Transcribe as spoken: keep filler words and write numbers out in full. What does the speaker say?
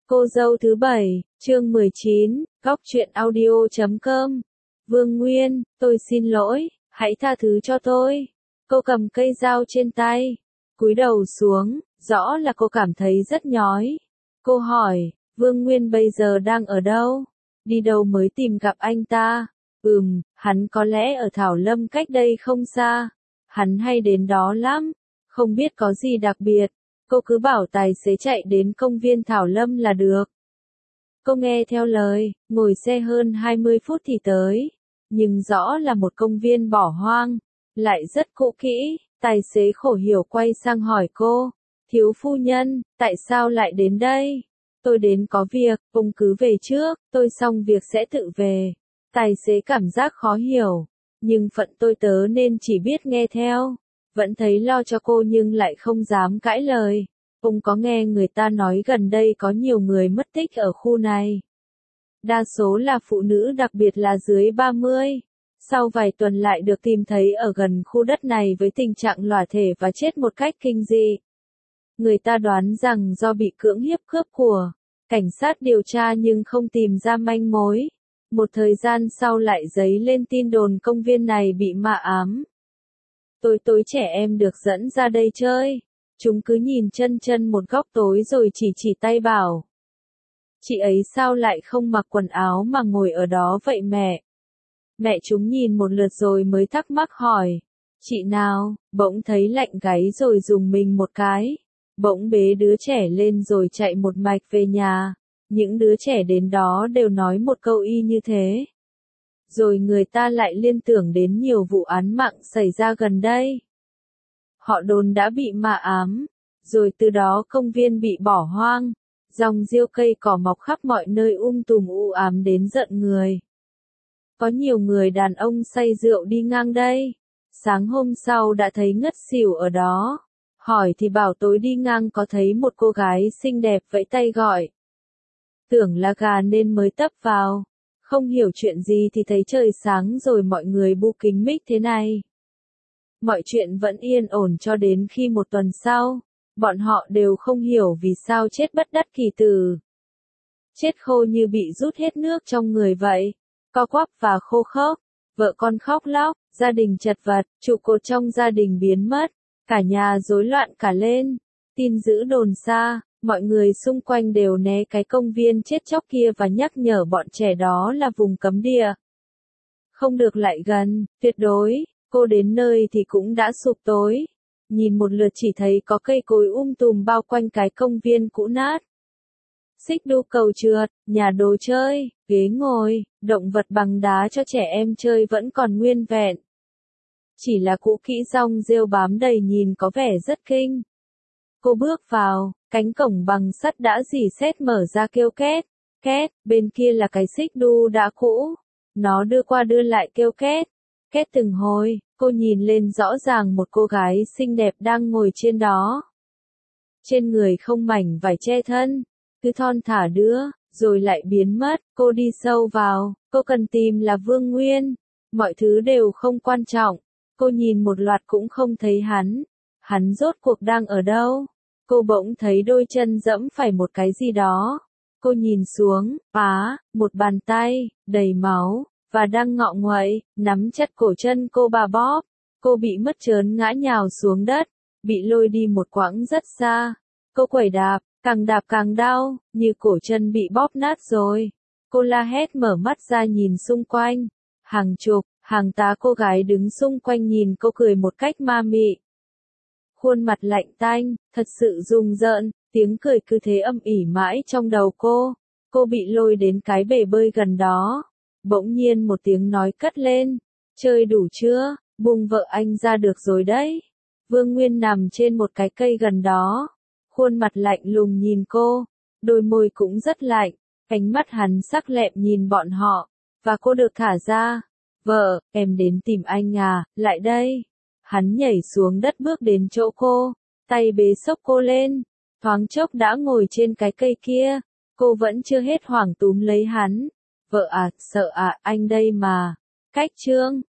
Cô dâu thứ bảy, chương mười chín, góc truyện audio chấm com. Vương Nguyên, tôi xin lỗi, hãy tha thứ cho tôi. Cô cầm cây dao trên tay, cúi đầu xuống, rõ là cô cảm thấy rất nhói. Cô hỏi, Vương Nguyên bây giờ đang ở đâu? Đi đâu mới tìm gặp anh ta? Ừm, hắn có lẽ ở Thảo Lâm cách đây không xa. Hắn hay đến đó lắm, không biết có gì đặc biệt. Cô cứ bảo tài xế chạy đến công viên Thảo Lâm là được. Cô nghe theo lời, ngồi xe hơn hai mươi phút thì tới. Nhưng rõ là một công viên bỏ hoang, lại rất cũ kỹ. Tài xế khổ hiểu quay sang hỏi cô, thiếu phu nhân, tại sao lại đến đây? Tôi đến có việc, ông cứ về trước, tôi xong việc sẽ tự về. Tài xế cảm giác khó hiểu, nhưng phận tôi tớ nên chỉ biết nghe theo. Vẫn thấy lo cho cô nhưng lại không dám cãi lời. Ông có nghe người ta nói gần đây có nhiều người mất tích ở khu này. Đa số là phụ nữ, đặc biệt là dưới ba mươi. Sau vài tuần lại được tìm thấy ở gần khu đất này với tình trạng lỏa thể và chết một cách kinh dị. Người ta đoán rằng do bị cưỡng hiếp cướp của. Cảnh sát điều tra nhưng không tìm ra manh mối. Một thời gian sau lại dấy lên tin đồn công viên này bị ma ám. Tối tối trẻ em được dẫn ra đây chơi. Chúng cứ nhìn chân chân một góc tối rồi chỉ chỉ tay bảo. Chị ấy sao lại không mặc quần áo mà ngồi ở đó vậy mẹ? Mẹ chúng nhìn một lượt rồi mới thắc mắc hỏi. Chị nào? Bỗng thấy lạnh gáy rồi dùng mình một cái. Bỗng bế đứa trẻ lên rồi chạy một mạch về nhà. Những đứa trẻ đến đó đều nói một câu y như thế. Rồi người ta lại liên tưởng đến nhiều vụ án mạng xảy ra gần đây. Họ đồn đã bị ma ám, rồi từ đó công viên bị bỏ hoang, dòng diêu cây cỏ mọc khắp mọi nơi um tùm u ám đến giận người. Có nhiều người đàn ông say rượu đi ngang đây, sáng hôm sau đã thấy ngất xỉu ở đó. Hỏi thì bảo tối đi ngang có thấy một cô gái xinh đẹp vẫy tay gọi. Tưởng là gà nên mới tấp vào, không hiểu chuyện gì thì thấy trời sáng rồi mọi người bu kính mít thế này. Mọi chuyện vẫn yên ổn cho đến khi một tuần sau, bọn họ đều không hiểu vì sao chết bất đắc kỳ tử. Chết khô như bị rút hết nước trong người vậy, co quắp và khô khốc, vợ con khóc lóc, gia đình chật vật, trụ cột trong gia đình biến mất, cả nhà rối loạn cả lên, tin dữ đồn xa, mọi người xung quanh đều né cái công viên chết chóc kia và nhắc nhở bọn trẻ đó là vùng cấm địa. Không được lại gần, tuyệt đối. Cô đến nơi thì cũng đã sụp tối. Nhìn một lượt chỉ thấy có cây cối um tùm bao quanh cái công viên cũ nát. Xích đu cầu trượt, nhà đồ chơi, ghế ngồi, động vật bằng đá cho trẻ em chơi vẫn còn nguyên vẹn. Chỉ là cũ kỹ rong rêu bám đầy nhìn có vẻ rất kinh. Cô bước vào, cánh cổng bằng sắt đã rỉ sét mở ra kêu két, két, bên kia là cái xích đu đã cũ. Nó đưa qua đưa lại kêu két. Két từng hồi, cô nhìn lên rõ ràng một cô gái xinh đẹp đang ngồi trên đó. Trên người không mảnh vải che thân, cứ thon thả đưa, rồi lại biến mất. Cô đi sâu vào, cô cần tìm là Vương Nguyên. Mọi thứ đều không quan trọng, cô nhìn một loạt cũng không thấy hắn. Hắn rốt cuộc đang ở đâu? Cô bỗng thấy đôi chân dẫm phải một cái gì đó. Cô nhìn xuống, á, một bàn tay, đầy máu. Và đang ngọ nguậy, nắm chặt cổ chân cô bà bóp. Cô bị mất trớn ngã nhào xuống đất, bị lôi đi một quãng rất xa. Cô quẩy đạp, càng đạp càng đau, như cổ chân bị bóp nát rồi. Cô la hét mở mắt ra nhìn xung quanh. Hàng chục, hàng tá cô gái đứng xung quanh nhìn cô cười một cách ma mị. Khuôn mặt lạnh tanh, thật sự rùng rợn, tiếng cười cứ thế âm ỉ mãi trong đầu cô. Cô bị lôi đến cái bể bơi gần đó. Bỗng nhiên một tiếng nói cất lên, chơi đủ chưa, buông vợ anh ra được rồi đấy. Vương Nguyên nằm trên một cái cây gần đó, khuôn mặt lạnh lùng nhìn cô, đôi môi cũng rất lạnh, ánh mắt hắn sắc lẹm nhìn bọn họ, và cô được thả ra. Vợ, em đến tìm anh à, lại đây. Hắn nhảy xuống đất bước đến chỗ cô, tay bế xốc cô lên, thoáng chốc đã ngồi trên cái cây kia, cô vẫn chưa hết hoảng túm lấy hắn. Vợ à, sợ à, anh đây mà. Cách chương,